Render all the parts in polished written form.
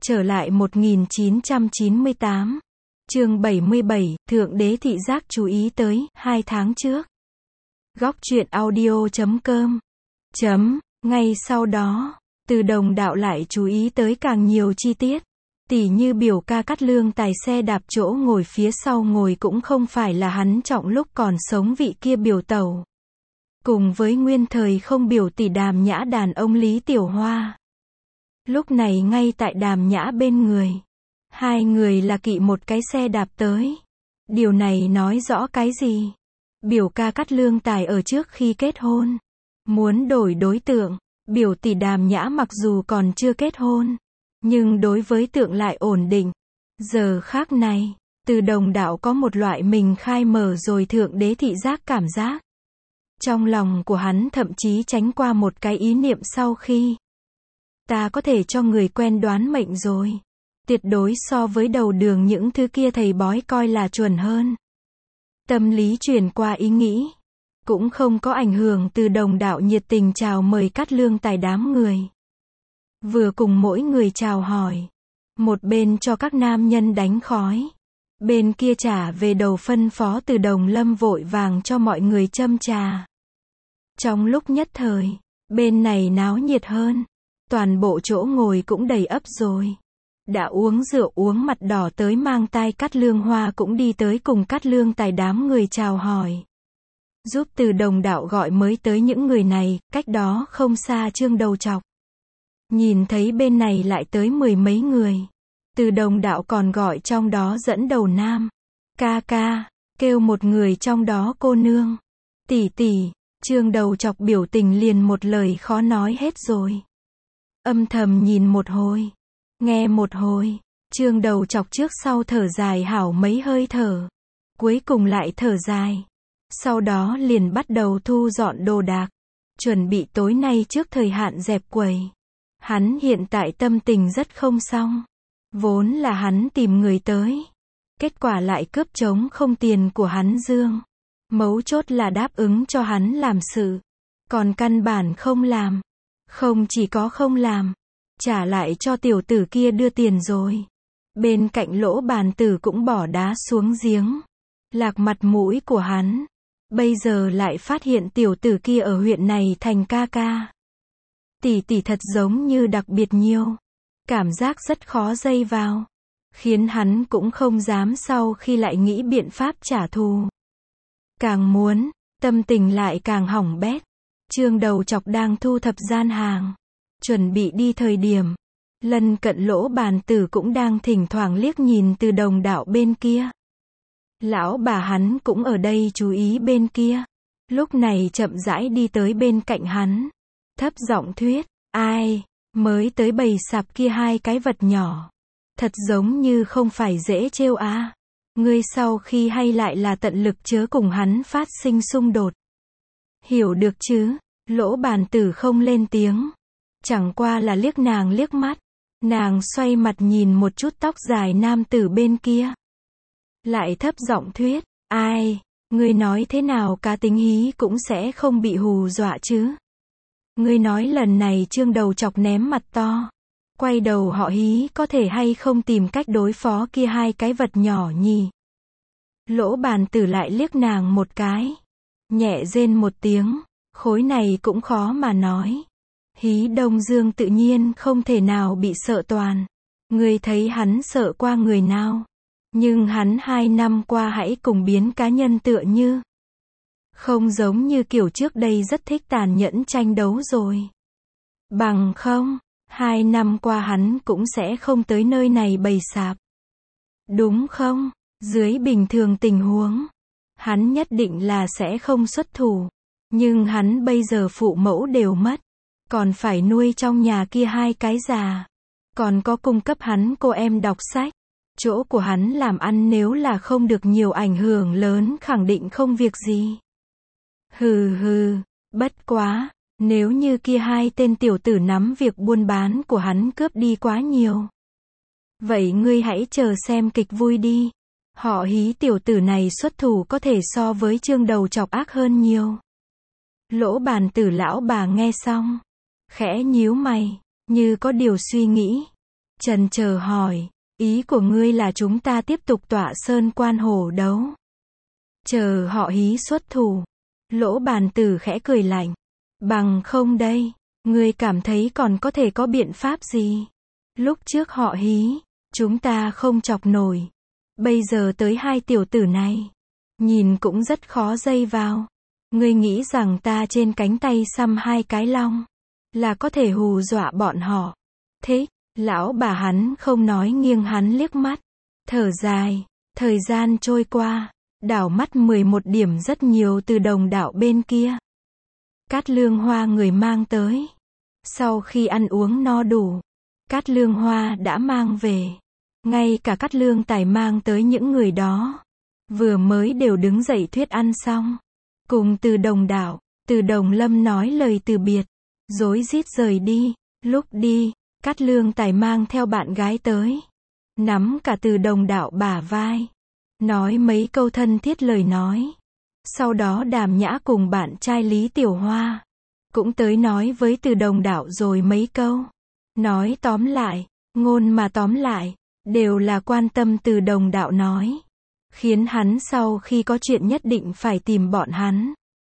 Trở lại 1998. Chương 77, Thượng đế thị giác chú ý tới, 2 tháng trước. Góc truyện audio.com. Ngay sau đó, Từ Đồng Đạo lại chú ý tới càng nhiều chi tiết. Tỉ như biểu ca Cát Lương tài xe đạp chỗ ngồi phía sau ngồi cũng không phải là hắn trọng lúc còn sống vị kia biểu tẩu. Cùng với nguyên thời không biểu tỷ Đàm Nhã đàn ông Lý Tiểu Hoa. Lúc này ngay tại Đàm Nhã bên người. Hai người là kỵ một cái xe đạp tới. Điều này nói rõ cái gì? Biểu ca Cát Lương tài ở trước khi kết hôn. Muốn đổi đối tượng. Biểu tỷ Đàm Nhã mặc dù còn chưa kết hôn. Nhưng đối với tượng lại ổn định. Giờ khác này, Từ Đồng Đạo có một loại mình khai mở rồi thượng đế thị giác cảm giác. Trong lòng của hắn thậm chí tránh qua một cái ý niệm sau khi. Ta có thể cho người quen đoán mệnh rồi. Tuyệt đối so với đầu đường những thứ kia thầy bói coi là chuẩn hơn. Tâm lý chuyển qua ý nghĩ. Cũng không có ảnh hưởng Từ Đồng Đạo nhiệt tình chào mời Cát Lương tài đám người. Vừa cùng mỗi người chào hỏi. Một bên cho các nam nhân đánh khói. Bên kia trả về đầu phân phó Từ Đồng Lâm vội vàng cho mọi người châm trà. Trong lúc nhất thời, bên này náo nhiệt hơn. Toàn bộ chỗ ngồi cũng đầy ắp rồi. Đã uống rượu uống mặt đỏ tới mang tai Cát Lương Hoa cũng đi tới cùng Cát Lương tài đám người chào hỏi. Giúp Từ Đồng Đạo gọi mới tới những người này, cách đó không xa Trương Đầu Chọc. Nhìn thấy bên này lại tới 10 mấy người. Từ Đồng Đạo còn gọi trong đó dẫn đầu nam. Ca ca, kêu một người trong đó cô nương. Tỷ tỷ, Trương Đầu Chọc biểu tình liền một lời khó nói hết rồi. Âm thầm nhìn một hồi. Nghe một hồi. Trương Đầu Chọc trước sau thở dài hảo mấy hơi thở. Cuối cùng lại thở dài. Sau đó liền bắt đầu thu dọn đồ đạc. Chuẩn bị tối nay trước thời hạn dẹp quầy. Hắn hiện tại tâm tình rất không xong. Vốn là hắn tìm người tới. Kết quả lại cướp trống không tiền của hắn Dương. Mấu chốt là đáp ứng cho hắn làm sự. Còn căn bản không làm. Không chỉ có không làm. Trả lại cho tiểu tử kia đưa tiền rồi. Bên cạnh Lỗ Bàn Tử cũng bỏ đá xuống giếng. Lạc mặt mũi của hắn. Bây giờ lại phát hiện tiểu tử kia ở huyện này thành ca ca. Tỷ tỷ thật giống như đặc biệt nhiều. Cảm giác rất khó dây vào. Khiến hắn cũng không dám sau khi lại nghĩ biện pháp trả thù. Càng muốn, tâm tình lại càng hỏng bét. Trương Đầu Chọc đang thu thập gian hàng. Chuẩn bị đi thời điểm. Lân cận Lỗ Bàn Tử cũng đang thỉnh thoảng liếc nhìn Từ Đồng Đạo bên kia. Lão bà hắn cũng ở đây chú ý bên kia. Lúc này chậm rãi đi tới bên cạnh hắn. Thấp giọng thuyết, ai, mới tới bầy sạp kia hai cái vật nhỏ. Thật giống như không phải dễ trêu à. Ngươi sau khi hay lại là tận lực chớ cùng hắn phát sinh xung đột. Hiểu được chứ, Lỗ Bàn Tử không lên tiếng. Chẳng qua là liếc nàng liếc mắt. Nàng xoay mặt nhìn một chút tóc dài nam tử bên kia. Lại thấp giọng thuyết, ai, ngươi nói thế nào cá tính hí cũng sẽ không bị hù dọa chứ. Ngươi nói lần này Trương Đầu Chọc ném mặt to. Quay đầu họ hí có thể hay không tìm cách đối phó kia hai cái vật nhỏ nhỉ. Lỗ Bàn Tử lại liếc nàng một cái. Nhẹ rên một tiếng, khối này cũng khó mà nói. Hí Đông Dương tự nhiên không thể nào bị sợ toàn. Ngươi thấy hắn sợ qua người nào. Nhưng hắn 2 năm qua hãy cùng biến cá nhân tựa như. Không giống như kiểu trước đây rất thích tàn nhẫn tranh đấu rồi. Bằng không, 2 năm qua hắn cũng sẽ không tới nơi này bày sạp. Đúng không? Dưới bình thường tình huống, hắn nhất định là sẽ không xuất thủ. Nhưng hắn bây giờ phụ mẫu đều mất. Còn phải nuôi trong nhà kia hai cái già. Còn có cung cấp hắn cô em đọc sách. Chỗ của hắn làm ăn nếu là không được nhiều ảnh hưởng lớn khẳng định không việc gì. Hừ, bất quá, nếu như kia hai tên tiểu tử nắm việc buôn bán của hắn cướp đi quá nhiều. Vậy ngươi hãy chờ xem kịch vui đi. Họ hí tiểu tử này xuất thủ có thể so với Trương Đầu Chọc ác hơn nhiều. Lỗ Bàn Tử lão bà nghe xong. Khẽ nhíu mày, như có điều suy nghĩ. Trần chờ hỏi, ý của ngươi là chúng ta tiếp tục tọa sơn quan hổ đấu. Chờ họ Hí xuất thủ. Lỗ Bàn Tử khẽ cười lạnh. Bằng không đây, ngươi cảm thấy còn có thể có biện pháp gì? Lúc trước họ Hí, chúng ta không chọc nổi. Bây giờ tới hai tiểu tử này, nhìn cũng rất khó dây vào. Ngươi nghĩ rằng ta trên cánh tay xăm hai cái long, là có thể hù dọa bọn họ. Thế, lão bà hắn không nói nghiêng hắn liếc mắt. Thở dài, thời gian trôi qua, đảo mắt 11 điểm rất nhiều từ Đồng Đạo bên kia. Cát Lương Hoa người mang tới. Sau khi ăn uống no đủ, Cát Lương Hoa đã mang về. Ngay cả Cát Lương Tài mang tới những người đó, vừa mới đều đứng dậy thuyết ăn xong. Cùng Từ Đồng Đạo, Từ Đồng Lâm nói lời từ biệt, rối rít rời đi. Lúc đi, Cát Lương Tài mang theo bạn gái tới, nắm cả Từ Đồng Đạo bả vai, nói mấy câu thân thiết lời nói. Sau đó Đàm Nhã cùng bạn trai Lý Tiểu Hoa cũng tới nói với Từ Đồng Đạo rồi mấy câu. Nói tóm lại, ngôn mà tóm lại, đều là quan tâm Từ Đồng Đạo nói, khiến hắn sau khi có chuyện nhất định phải tìm bọn hắn.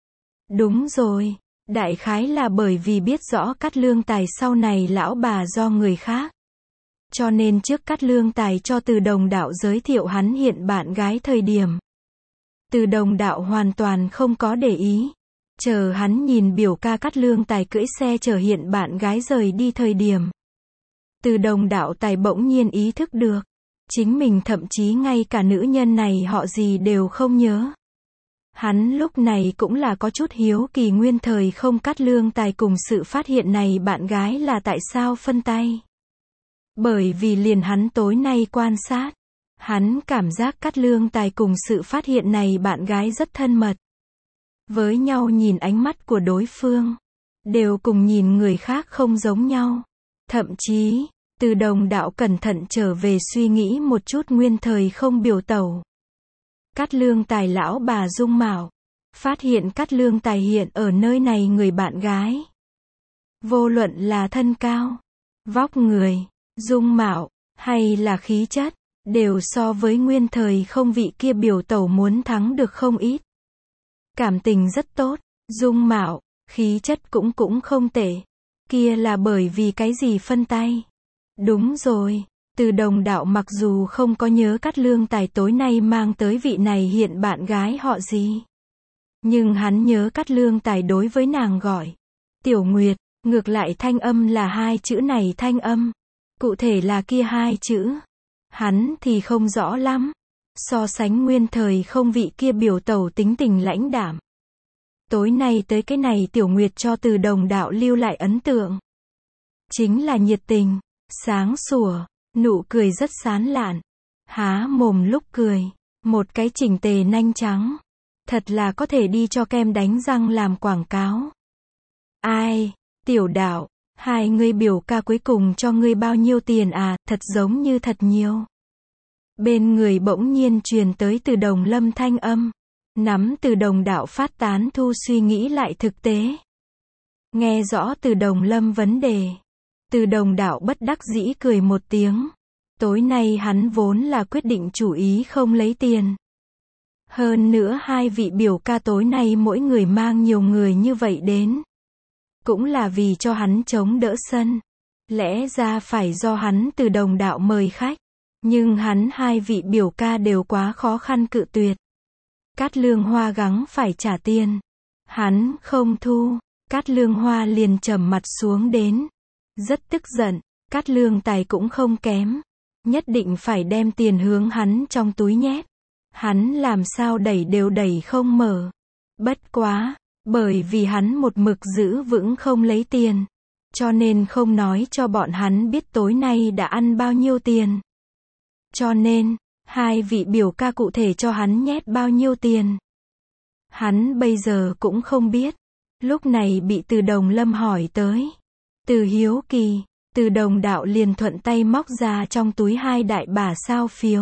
Đúng rồi, đại khái là bởi vì biết rõ Cát Lương Tài sau này lão bà do người khác, cho nên trước Cát Lương Tài cho Từ Đồng Đạo giới thiệu hắn hiện bạn gái thời điểm, Từ Đồng Đạo hoàn toàn không có để ý. Chờ hắn nhìn biểu ca Cát Lương Tài cưỡi xe chở hiện bạn gái rời đi thời điểm, Từ Đồng Đạo Tài bỗng nhiên ý thức được, chính mình thậm chí ngay cả nữ nhân này họ gì đều không nhớ. Hắn lúc này cũng là có chút hiếu kỳ nguyên thời không Cát Lương Tài cùng sự phát hiện này bạn gái là tại sao phân tay. Bởi vì liền hắn tối nay quan sát, hắn cảm giác Cát Lương Tài cùng sự phát hiện này bạn gái rất thân mật. Với nhau nhìn ánh mắt của đối phương, đều cùng nhìn người khác không giống nhau. Thậm chí, Từ Đồng Đạo cẩn thận trở về suy nghĩ một chút nguyên thời không biểu tẩu. Cát Lương Tài lão bà dung mạo, phát hiện Cát Lương Tài hiện ở nơi này người bạn gái. Vô luận là thân cao, vóc người, dung mạo, hay là khí chất, đều so với nguyên thời không vị kia biểu tẩu muốn thắng được không ít. Cảm tình rất tốt, dung mạo, khí chất cũng không tệ. Kia là bởi vì cái gì phân tay? Đúng rồi, Từ Đồng Đạo mặc dù không có nhớ Cát Lương Tài tối nay mang tới vị này hiện bạn gái họ gì, nhưng hắn nhớ Cát Lương Tài đối với nàng gọi Tiểu Nguyệt, ngược lại thanh âm là hai chữ này thanh âm. Cụ thể là kia hai chữ, hắn thì không rõ lắm. So sánh nguyên thời không vị kia biểu tẩu tính tình lãnh đạm, tối nay tới cái này Tiểu Nguyệt cho Từ Đồng Đạo lưu lại ấn tượng chính là nhiệt tình, sáng sủa, nụ cười rất sán lạn, há mồm lúc cười, một cái chỉnh tề nanh trắng, thật là có thể đi cho kem đánh răng làm quảng cáo. Ai, Tiểu Đạo, hai người biểu ca cuối cùng cho ngươi bao nhiêu tiền à, thật giống như thật nhiều. Bên người bỗng nhiên truyền tới Từ Đồng Lâm thanh âm, nắm Từ Đồng Đạo phát tán thu suy nghĩ lại thực tế. Nghe rõ Từ Đồng Lâm vấn đề, Từ Đồng Đạo bất đắc dĩ cười một tiếng. Tối nay hắn vốn là quyết định chủ ý không lấy tiền. Hơn nữa hai vị biểu ca tối nay mỗi người mang nhiều người như vậy đến, cũng là vì cho hắn chống đỡ sân. Lẽ ra phải do hắn Từ Đồng Đạo mời khách, nhưng hắn hai vị biểu ca đều quá khó khăn cự tuyệt. Cát Lương Hoa gắng phải trả tiền, hắn không thu, Cát Lương Hoa liền trầm mặt xuống đến, rất tức giận. Cát Lương Tài cũng không kém, nhất định phải đem tiền hướng hắn trong túi nhét. Hắn làm sao đẩy đều đẩy không mở. Bất quá, bởi vì hắn một mực giữ vững không lấy tiền, cho nên không nói cho bọn hắn biết tối nay đã ăn bao nhiêu tiền. Cho nên, hai vị biểu ca cụ thể cho hắn nhét bao nhiêu tiền, hắn bây giờ cũng không biết. Lúc này bị Từ Đồng Lâm hỏi tới. Từ hiếu kỳ, Từ Đồng Đạo liền thuận tay móc ra trong túi hai đại bả sao phiếu.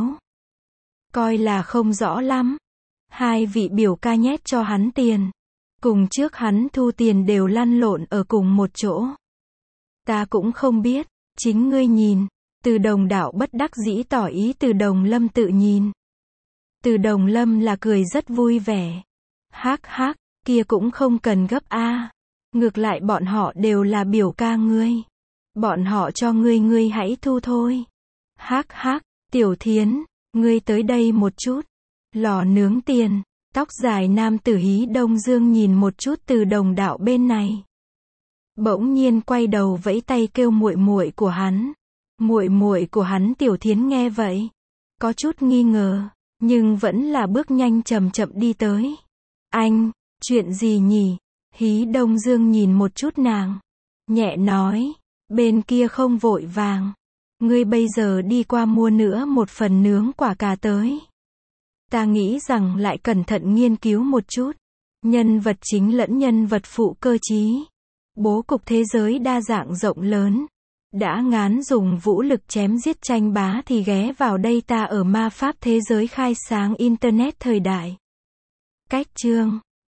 Coi là không rõ lắm. Hai vị biểu ca nhét cho hắn tiền. Cùng trước hắn thu tiền đều lăn lộn ở cùng một chỗ. Ta cũng không biết, chính ngươi nhìn. Từ Đồng đạo bất đắc dĩ tỏ ý Từ Đồng Lâm tự nhìn. Từ Đồng Lâm là cười rất vui vẻ. Hắc hắc, kia cũng không cần gấp a. Ngược lại bọn họ đều là biểu ca ngươi. Bọn họ cho ngươi hãy thu thôi. Hắc hắc, Tiểu Thiến, ngươi tới đây một chút. Lò nướng tiền, tóc dài nam tử Hí Đông Dương nhìn một chút Từ Đồng đạo bên này. Bỗng nhiên quay đầu vẫy tay kêu muội muội của hắn. Muội muội của hắn Tiểu Thiến nghe vậy, có chút nghi ngờ, nhưng vẫn là bước nhanh chậm chậm đi tới. Anh, chuyện gì nhỉ? Hí Đông Dương nhìn một chút nàng, nhẹ nói, bên kia không vội vàng. Ngươi bây giờ đi qua mua nữa một phần nướng quả cà tới. Ta nghĩ rằng lại cẩn thận nghiên cứu một chút. Nhân vật chính lẫn nhân vật phụ cơ trí. Bố cục thế giới đa dạng rộng lớn. Đã ngán dùng vũ lực chém giết tranh bá thì ghé vào đây ta ở ma pháp thế giới khai sáng Internet thời đại. Cách chương